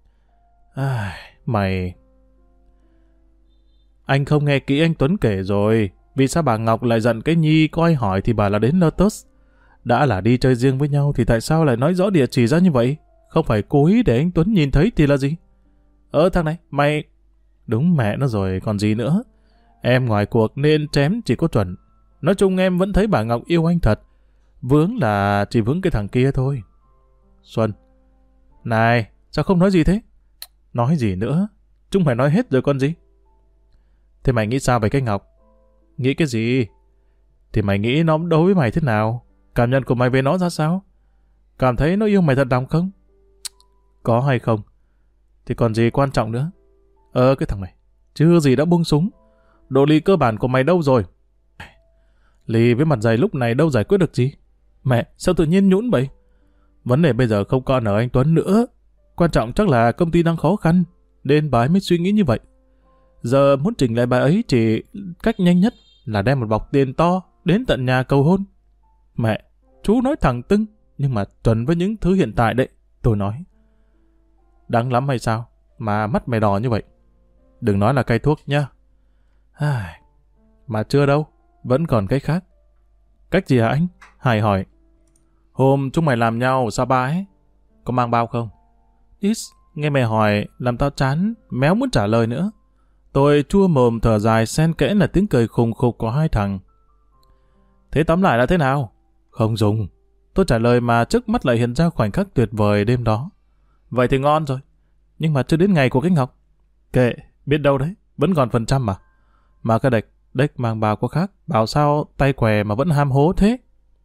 Mày... Anh không nghe kỹ anh Tuấn kể rồi. Vì sao bà Ngọc lại giận cái Nhi có ai hỏi thì bà là đến Lotus? Đã là đi chơi riêng với nhau thì tại sao lại nói rõ địa chỉ ra như vậy? Không phải cố ý để anh Tuấn nhìn thấy thì là gì? Thằng này, mày... Đúng mẹ nó rồi, còn gì nữa? Em ngoài cuộc nên chém chỉ có chuẩn. Nói chung em vẫn thấy bà Ngọc yêu anh thật. Vướng là chỉ vướng cái thằng kia thôi. Xuân. Này, sao không nói gì thế? Nói gì nữa? Chúng mày nói hết rồi con gì? Thế mày nghĩ sao về cái Ngọc? Nghĩ cái gì? Thì mày nghĩ nó đối với mày thế nào? Cảm nhận của mày về nó ra sao? Cảm thấy nó yêu mày thật lòng không? Có hay không? Thì còn gì quan trọng nữa? Cái thằng này, chưa gì đã buông súng. Độ ly cơ bản của mày đâu rồi? Ly với mặt dày lúc này đâu giải quyết được gì? Mẹ, sao tự nhiên nhũn vậy? Vấn đề bây giờ không còn ở anh Tuấn nữa. Quan trọng chắc là công ty đang khó khăn, nên bà ấy mới suy nghĩ như vậy. Giờ muốn chỉnh lại bà ấy chỉ cách nhanh nhất là đem một bọc tiền to đến tận nhà cầu hôn. Mẹ, chú nói thẳng tưng, nhưng mà chuẩn với những thứ hiện tại đấy. Tôi nói. Đáng lắm hay sao? Mà mắt mày đỏ như vậy. Đừng nói là cay thuốc nhá. Mà chưa đâu, vẫn còn cách khác. Cách gì hả anh? Hải hỏi. Hôm chúng mày làm nhau sao ba ấy? Có mang bao không? Nghe mày hỏi làm tao chán, méo muốn trả lời nữa. Tôi chua mồm thở dài xen kẽ là tiếng cười khùng khục của hai thằng. Thế tóm lại là thế nào? Không dùng. Tôi trả lời mà trước mắt lại hiện ra khoảnh khắc tuyệt vời đêm đó. Vậy thì ngon rồi. Nhưng mà chưa đến ngày của cái Ngọc. Kệ, biết đâu đấy, vẫn còn phần trăm mà. Mà cái đếch mang bào có khác, bảo sao tay què mà vẫn ham hố thế?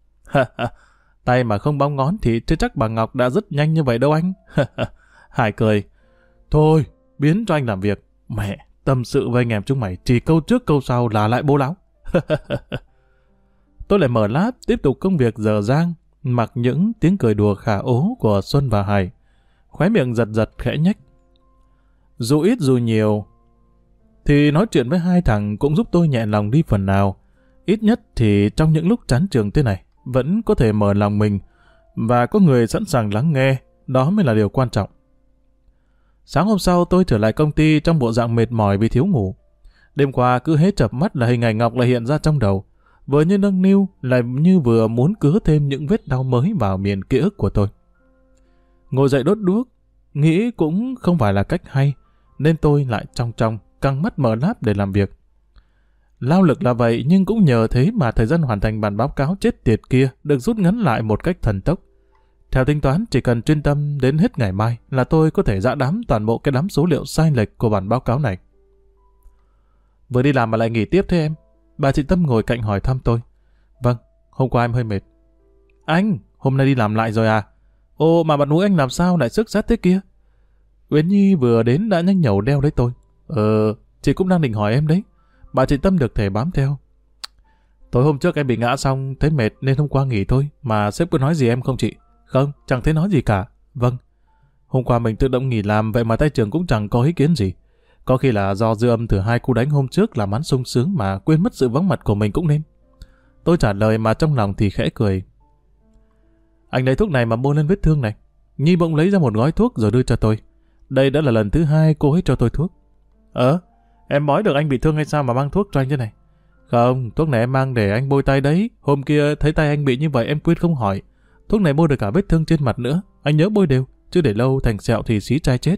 Tay mà không bóng ngón thì chưa chắc bà Ngọc đã rất nhanh như vậy đâu anh. Hải cười. Thôi, biến cho anh làm việc. Mẹ, tâm sự với anh em chúng mày chỉ câu trước câu sau là lại bố láo. Tôi lại mở lab tiếp tục công việc dở dang, mặc những tiếng cười đùa khả ố của Xuân và Hải. Khóe miệng giật giật khẽ nhếch. Dù ít dù nhiều, thì nói chuyện với hai thằng cũng giúp tôi nhẹ lòng đi phần nào. Ít nhất thì trong những lúc chán trường thế này, vẫn có thể mở lòng mình, và có người sẵn sàng lắng nghe, đó mới là điều quan trọng. Sáng hôm sau tôi trở lại công ty trong bộ dạng mệt mỏi vì thiếu ngủ. Đêm qua cứ hễ chợp mắt là hình ảnh Ngọc lại hiện ra trong đầu, vừa như nâng niu lại như vừa muốn cứa thêm những vết đau mới vào miền ký ức của tôi. Ngồi dậy đốt đuốc, nghĩ cũng không phải là cách hay, nên tôi lại trong căng mắt mở lab để làm việc. Lao lực là vậy, nhưng cũng nhờ thế mà thời gian hoàn thành bản báo cáo chết tiệt kia được rút ngắn lại một cách thần tốc. Theo tính toán, chỉ cần chuyên tâm đến hết ngày mai là tôi có thể rã đám toàn bộ cái đám số liệu sai lệch của bản báo cáo này. Vừa đi làm mà lại nghỉ tiếp thế em? Bà chị Tâm ngồi cạnh hỏi thăm tôi. Vâng, hôm qua em hơi mệt. Anh, hôm nay đi làm lại rồi à? Ồ, mà mặt mũi anh làm sao lại sức sát thế kia? Uyển Nhi vừa đến đã nhanh nhẩu đeo lấy tôi. Chị cũng đang định hỏi em đấy. Bà chị Tâm được thể bám theo. Tối hôm trước em bị ngã xong, thấy mệt nên hôm qua nghỉ thôi. Mà sếp có nói gì em không chị? Không, chẳng thấy nói gì cả. Vâng. Hôm qua mình tự động nghỉ làm, vậy mà tay trưởng cũng chẳng có ý kiến gì. Có khi là do dư âm từ 2 cú đánh hôm trước làm hắn sung sướng mà quên mất sự vắng mặt của mình cũng nên. Tôi trả lời mà trong lòng thì khẽ cười. Anh lấy thuốc này mà bôi lên vết thương này. Nhi bỗng lấy ra một gói thuốc rồi đưa cho tôi. Đây đã là lần thứ 2 cô ấy cho tôi thuốc. Em bói được anh bị thương hay sao mà mang thuốc cho anh thế này? Không, thuốc này em mang để anh bôi tay đấy. Hôm kia thấy tay anh bị như vậy em quyết không hỏi. Thuốc này bôi được cả vết thương trên mặt nữa. Anh nhớ bôi đều, chứ để lâu thành sẹo thì xí trai chết.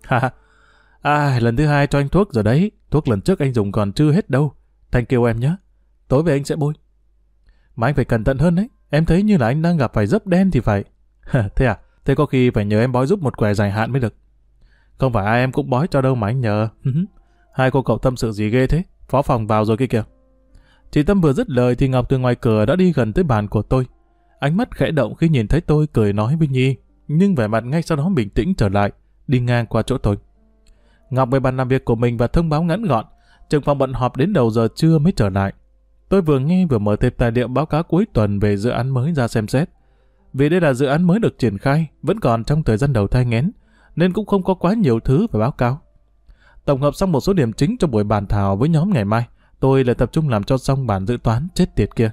Lần thứ 2 cho anh thuốc rồi đấy. Thuốc lần trước anh dùng còn chưa hết đâu. Thank you em nhé. Tối về anh sẽ bôi. Mà anh phải cẩn thận hơn đấy. Em thấy như là anh đang gặp phải dấp đen thì phải. Thế à? Thế có khi phải nhờ em bói giúp một quẻ dài hạn mới được. Không phải ai em cũng bói cho đâu mà anh nhờ. Hai cô cậu tâm sự gì ghê thế? Phó phòng vào rồi kia kìa. Chị Tâm vừa dứt lời thì Ngọc từ ngoài cửa đã đi gần tới bàn của tôi. Ánh mắt khẽ động khi nhìn thấy tôi, cười nói với Nhi, nhưng vẻ mặt ngay sau đó bình tĩnh trở lại, đi ngang qua chỗ tôi. Ngọc về bàn làm việc của mình và thông báo ngắn gọn, trưởng phòng bận họp đến đầu giờ trưa mới trở lại. Tôi vừa nghe vừa mở thêm tài liệu báo cáo cuối tuần về dự án mới ra xem xét. Vì đây là dự án mới được triển khai, vẫn còn trong thời gian đầu thai nghén, nên cũng không có quá nhiều thứ phải báo cáo. Tổng hợp xong một số điểm chính cho buổi bàn thảo với nhóm ngày mai, tôi lại tập trung làm cho xong bản dự toán chết tiệt kia.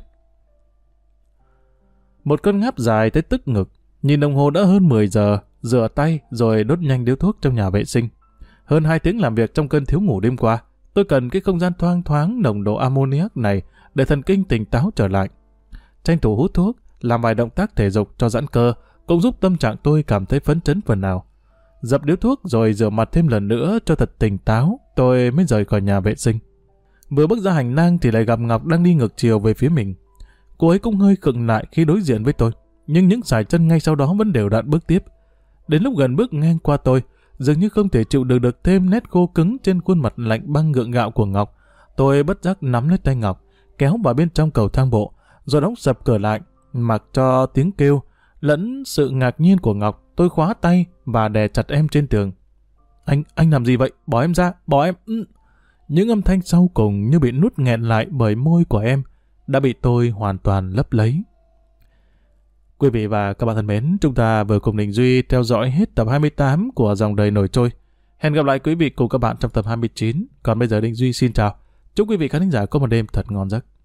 Một cơn ngáp dài tới tức ngực, nhìn đồng hồ đã hơn 10 giờ, rửa tay rồi đốt nhanh điếu thuốc trong nhà vệ sinh. Hơn 2 tiếng làm việc trong cơn thiếu ngủ đêm qua, tôi cần cái không gian thoang thoáng nồng độ ammoniac này để thần kinh tỉnh táo trở lại. Tranh thủ hút thuốc, làm vài động tác thể dục cho giãn cơ, cũng giúp tâm trạng tôi cảm thấy phấn chấn phần nào. Dập điếu thuốc rồi rửa mặt thêm lần nữa cho thật tỉnh táo, tôi mới rời khỏi nhà vệ sinh. Vừa bước ra hành lang thì lại gặp Ngọc đang đi ngược chiều về phía mình. Cô ấy cũng hơi khựng lại khi đối diện với tôi, nhưng những sải chân ngay sau đó vẫn đều đặn bước tiếp. Đến lúc gần bước ngang qua tôi, dường như không thể chịu được thêm nét khô cứng trên khuôn mặt lạnh băng gượng gạo của Ngọc. Tôi bất giác nắm lấy tay Ngọc, kéo vào bên trong cầu thang bộ, rồi đóng sập cửa lại, mặc cho tiếng kêu lẫn sự ngạc nhiên của Ngọc. Tôi khóa tay và đè chặt em trên tường. Anh làm gì vậy? Bỏ em ra, bỏ em. Những âm thanh sau cùng như bị nuốt nghẹn lại bởi môi của em đã bị tôi hoàn toàn lấp lấy. Quý vị và các bạn thân mến, chúng ta vừa cùng Đình Duy theo dõi hết tập 28 của Dòng Đời Nổi Trôi. Hẹn gặp lại quý vị cùng các bạn trong tập 29. Còn bây giờ Đình Duy xin chào. Chúc quý vị khán thính giả có một đêm thật ngon giấc.